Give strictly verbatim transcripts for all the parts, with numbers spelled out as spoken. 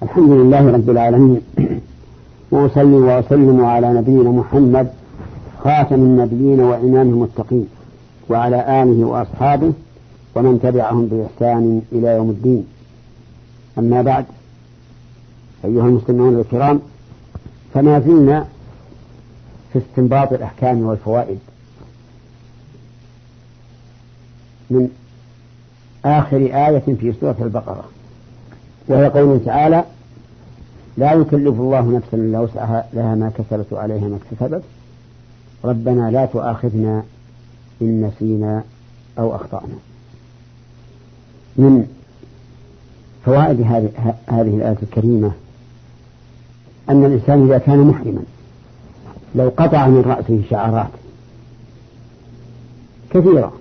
الحمد لله رب العالمين، وأصلي وأسلم على نبينا محمد خاتم النبيين وإمام المتقين، وعلى آله وأصحابه ومن تبعهم بإحسان إلى يوم الدين. أما بعد، أيها المستمعون الكرام، فما زلنا في استنباط الأحكام والفوائد من آخر آية في سورة البقرة، وهي قوله تعالى: لا يكلف الله نفسا إلا وسعها لها ما كسبت وعليها ما اكتسبت ربنا لا تؤاخذنا إن نسينا أو أخطأنا. من فوائد هذه الآية الكريمة أن الإنسان إذا كان محرما لو قطع من رأسه شعرات كثيرة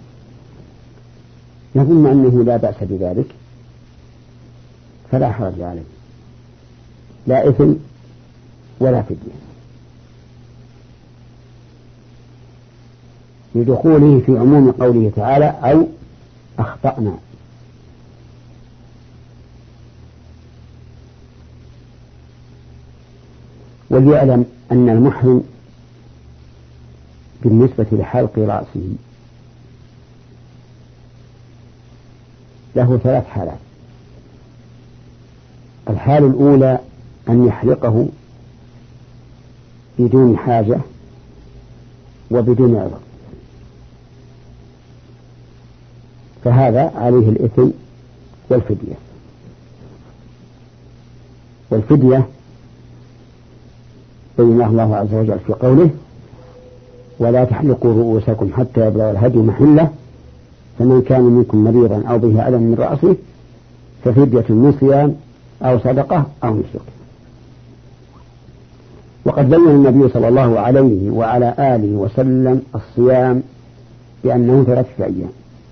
يظن أنه لا بأس بذلك فلا حرج عليه، لا إثم ولا فدية، لدخوله في عموم قوله تعالى أو أخطأنا. وليعلم أن المحرم بالنسبة لحلق رأسه له ثلاث حالات. الحالة الأولى أن يحلقه بدون حاجة وبدون عذر، فهذا عليه الإثم والفدية. والفدية بينها الله عز وجل في قوله: ولا تحلقوا رؤوسكم حتى يبلغ الهدي محله فمن كان منكم مريضا أو به ألم من رأسه ففدية من صيام أو صدقة أو نسك. وقد بين النبي صلى الله عليه وعلى آله وسلم الصيام بأنه ثلاثة أيام،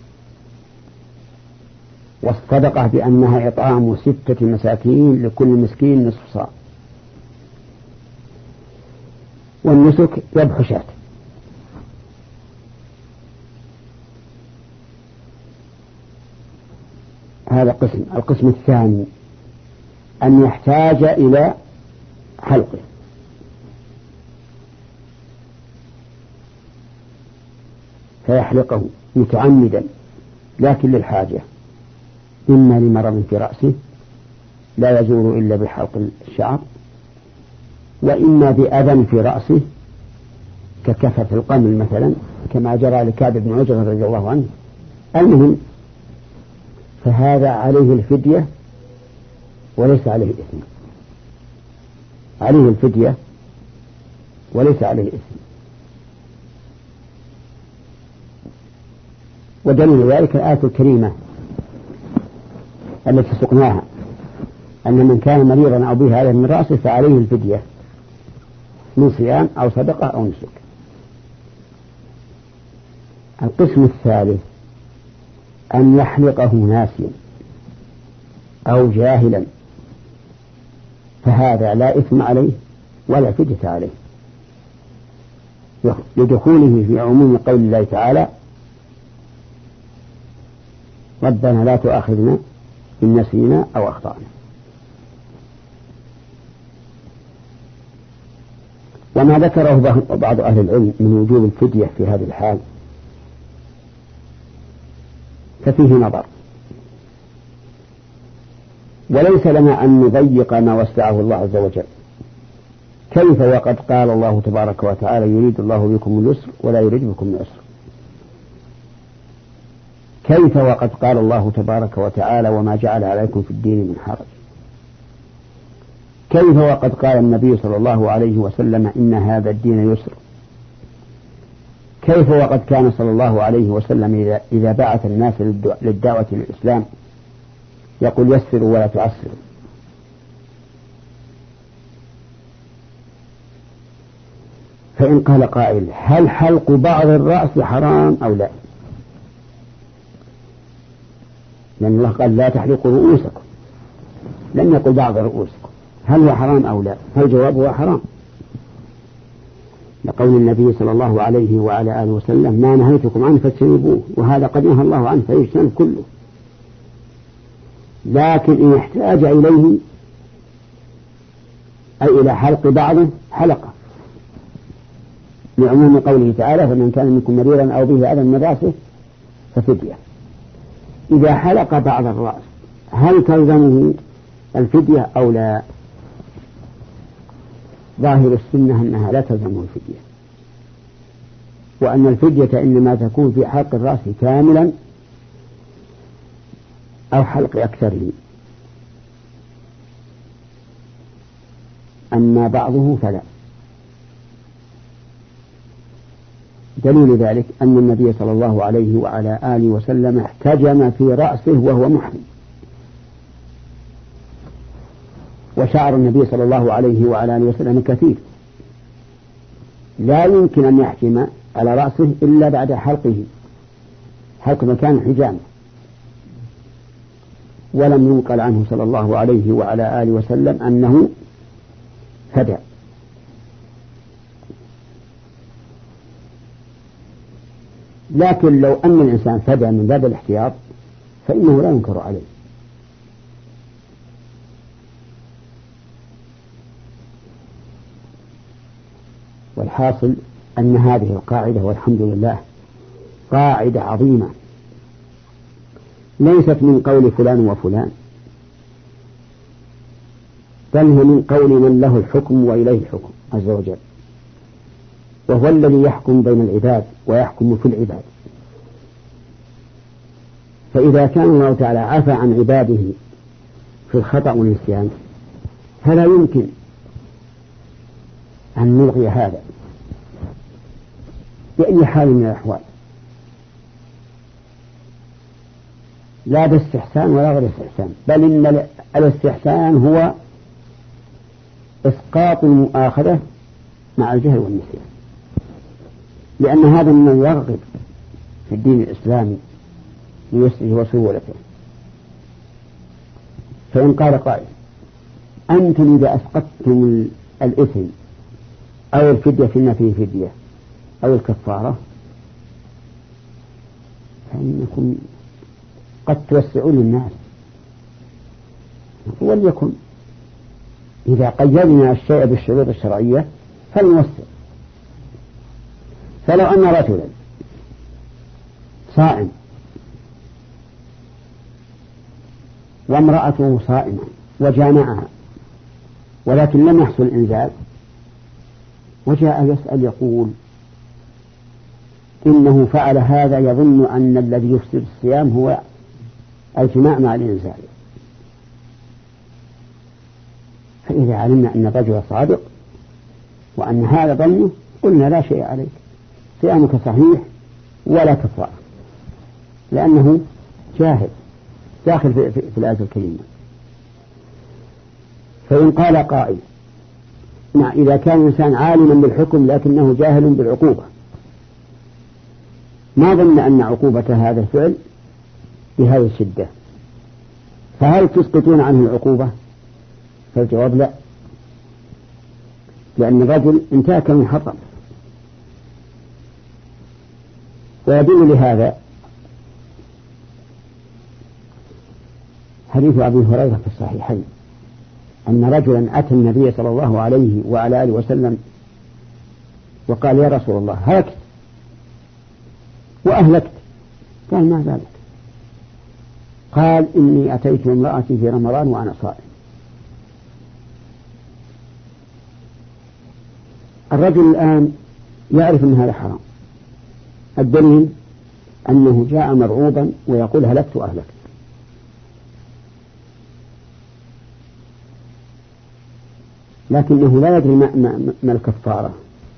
والصدقة بأنها إطعام ستة مساكين لكل مسكين نصف صاع، والنسك ذبح شاة. هذا قسم. القسم الثاني أن يحتاج إلى حلقه، فيحلقه متعمدا لكن للحاجة، إما لمرض في رأسه لا يزول إلا بحلق الشعر، وإما بأذى في رأسه ككفة القمل مثلا، كما جرى لكعب بن عجرة رضي الله عنه. المهم، فهذا عليه الفدية وليس عليه إثم، عليه الفدية وليس عليه إثم. ودليل ذلك الآية الكريمة التي سقناها، أن من كان مريضا أو به ألم من رأسه فعليه الفدية من صيام أو صدقة أو نسك. القسم الثالث أن يحلقه ناسيا أو جاهلا، فهذا لا إثم عليه ولا فدية عليه، لدخوله في عموم قول الله تعالى: ربنا لا تؤاخذنا إن نسينا أو أخطأنا. وما ذكره بعض أهل العلم من وجوب الفدية في هذه الحال ففيه نظر، وليس لنا أن نضيق ما وسعه الله عز وجل. كيف وقد قال الله تبارك وتعالى: يريد الله بكم اليسر ولا يريد بكم العسر. كيف وقد قال الله تبارك وتعالى: وما جعل عليكم في الدين من حرج. كيف وقد قال النبي صلى الله عليه وسلم: إن هذا الدين يسر. كيف وقد كان صلى الله عليه وسلم إذا بعث الناس للدعوة للإسلام يقول: يسروا ولا تعسروا. فإن قال قائل: هل حلق بعض الرأس حرام أو لا؟ لأن الله قال: لا تحلقوا رؤوسكم، لم يقل بعض رؤوسكم. هل هو حرام أو لا؟ فالجواب هو حرام، لقول النبي صلى الله عليه وعلى آله وسلم: ما نهيتكم عنه فاجتنبوه، وهذا قد نهى الله عنه فيجتنب كله. لكن إن احتاج إليه أي إلى حلق بعضه حلقة، لعموم قوله تعالى فمن كان منكم مريضا أو به أذى من رأسه ففدية. إذا حلق بعض الرأس هل تلزمه الفدية أو لا؟ ظاهر السنة أنها لا تلزمه الفدية، وأن الفدية إنما تكون في حلق الرأس كاملا أو حلق أكثره، أما بعضه فلا. دليل ذلك أن النبي صلى الله عليه وعلى آله وسلم احتجم في رأسه وهو محرم، وشعر النبي صلى الله عليه وعلى آله وسلم كثير، لا يمكن أن يحجم على رأسه إلا بعد حلقه، حلق مكان الحجام، ولم ينقل عنه صلى الله عليه وعلى آله وسلم أنه فدى. لكن لو أن الإنسان فدى من باب الاحتياط فإنه لا ينكر عليه. والحاصل أن هذه القاعدة والحمد لله قاعدة عظيمة، ليست من قول فلان وفلان، بل هي من قول من له الحكم وإليه الحكم عز وجل، وهو الذي يحكم بين العباد ويحكم في العباد. فإذا كان الله تعالى عفى عن عباده في الخطأ والنسيان فلا يمكن أن نلغي هذا بأي حال من الأحوال، لا باستحسان ولا غير استحسان، بل إن الاستحسان هو إسقاط المؤاخذة مع الجهل والنسيان، لأن هذا من يرغب في الدين الإسلامي ليسره وسهولته. فإن قال قائل أنتم إذا أسقطتم الإثم أو الفدية فيما فيه فدية أو الكفارة فإنكم قد توسعون للناس، وليكن إذا قيدنا الشيء بالشروط الشرعية فلنوسع. فلو أن رجلا صائم وامرأته صائمة وجامعها ولكن لم يحصل إنزال، وجاء يسأل يقول إنه فعل هذا يظن أن الذي يفسد الصيام هو الجماع مع الإنزال، فإذا علمنا أن الرجل صادق وأن هذا ظنه قلنا لا شيء عليك، صيامك صحيح ولا كفارة، لأنه جاهل داخل في, في, في الآية الكريمة. فإن قال قائل نعم إذا كان الإنسان عالما بالحكم لكنه جاهل بالعقوبة، ما ظن أن عقوبة هذا الفعل بهذه الشدة، فهل تسقطون عنه العقوبة؟ فالجواب لا، لأن الرجل انتهك من حرم. ويدل لهذا حديث أبي هريرة في الصحيحين أن رجلا أتى النبي صلى الله عليه وعلى آله وسلم وقال يا رسول الله هلكت وأهلكت. قال ما ذلك؟ قال إني أتيت امرأتي في رمضان وأنا صائم. الرجل الآن يعرف أن هذا حرام، الدليل أنه جاء مرعوبا ويقول هلكت وأهلكت. لكنه لا يدري ما, ما, ما الكفارة،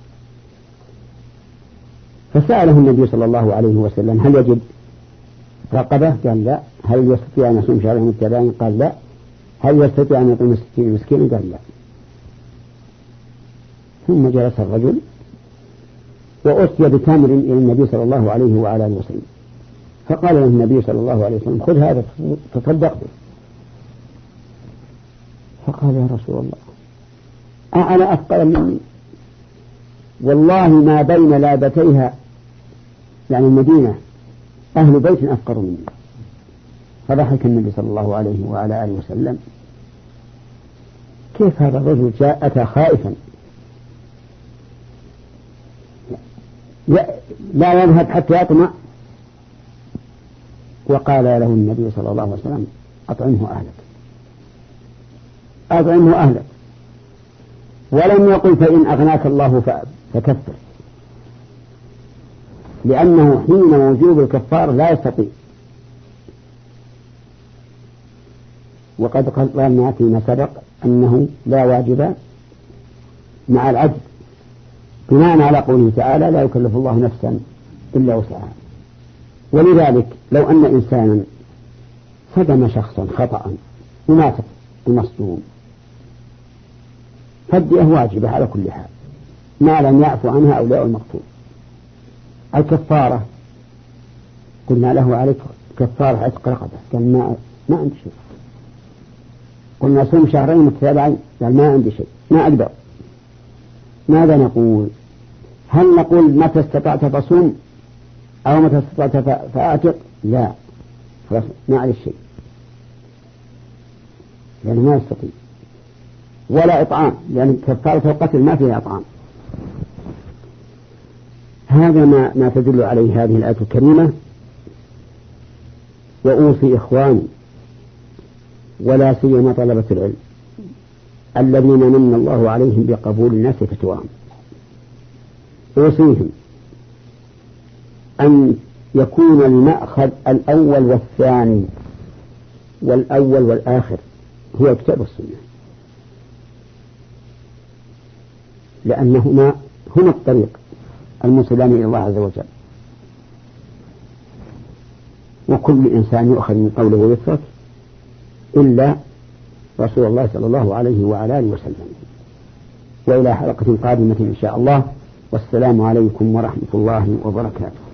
فسأله النبي صلى الله عليه وسلم هل يجب رقبة؟ قال لا. هل يستطيع أن يصوم شهرين متتابعين؟ قال لا. هل يستطيع أن يطعم ستين مسكين؟ قال لا. ثم جلس الرجل وأتي بتمر إلى النبي صلى الله عليه وعلى آله وسلم، فقال له النبي صلى الله عليه وسلم خذ هذا تصدق به. فقال يا رسول الله أنا أفقر مني، والله ما بين لابتيها يعني المدينة أهل بيت أفقر مني. فضحك النبي صلى الله عليه وعلى آله وسلم كيف هذا الرجل جاء أتى خائفا لا يذهب حتى يطمع، وقال له النبي صلى الله عليه وسلم أطعمه أهلك أطعمه أهلك، ولم يقل فإن أغناك الله فكفر، لأنه حين وجوب الكفار لا يستطيع. وقد قلنا فيما سبق أنه لا واجب مع العجز، بناء على قوله تعالى لا يكلف الله نفسا إلا وسعها. ولذلك لو أن إنسانا صدم شخصا خطأ ومات المصدوم فالدية واجبة على كل حال ما لم يعفو عنها أولياء المقتول. الكفارة قلنا له عليك كفارة عتق رقبة، قال ما ما عندي شيء. قلنا صوم شهرين متتابعين، قال ما عندي شيء ما أقدر. ماذا نقول؟ هل نقول متى استطعت فصوم أو متى استطعت فأعتق؟ لا، خلاص ما عليه شيء لأنه ما يستطيع، ولا إطعام لأن كفارة القتل ما فيها إطعام. هذا ما, ما تدل عليه هذه الآية الكريمة. وأوصي إخواني ولا سيما طلبة العلم الذين من الله عليهم بقبول الناس فتواهم، أوصيهم أن يكون المأخذ الأول والثاني والأول والآخر هو كتاب السنة، لأنهما هما الطريق الموصلان إلى الله عز وجل. وكل إنسان يؤخذ من قوله ويترك إلا رسول الله صلى الله عليه وعلى آله وسلم. وإلى حلقة قادمة إن شاء الله، والسلام عليكم ورحمة الله وبركاته.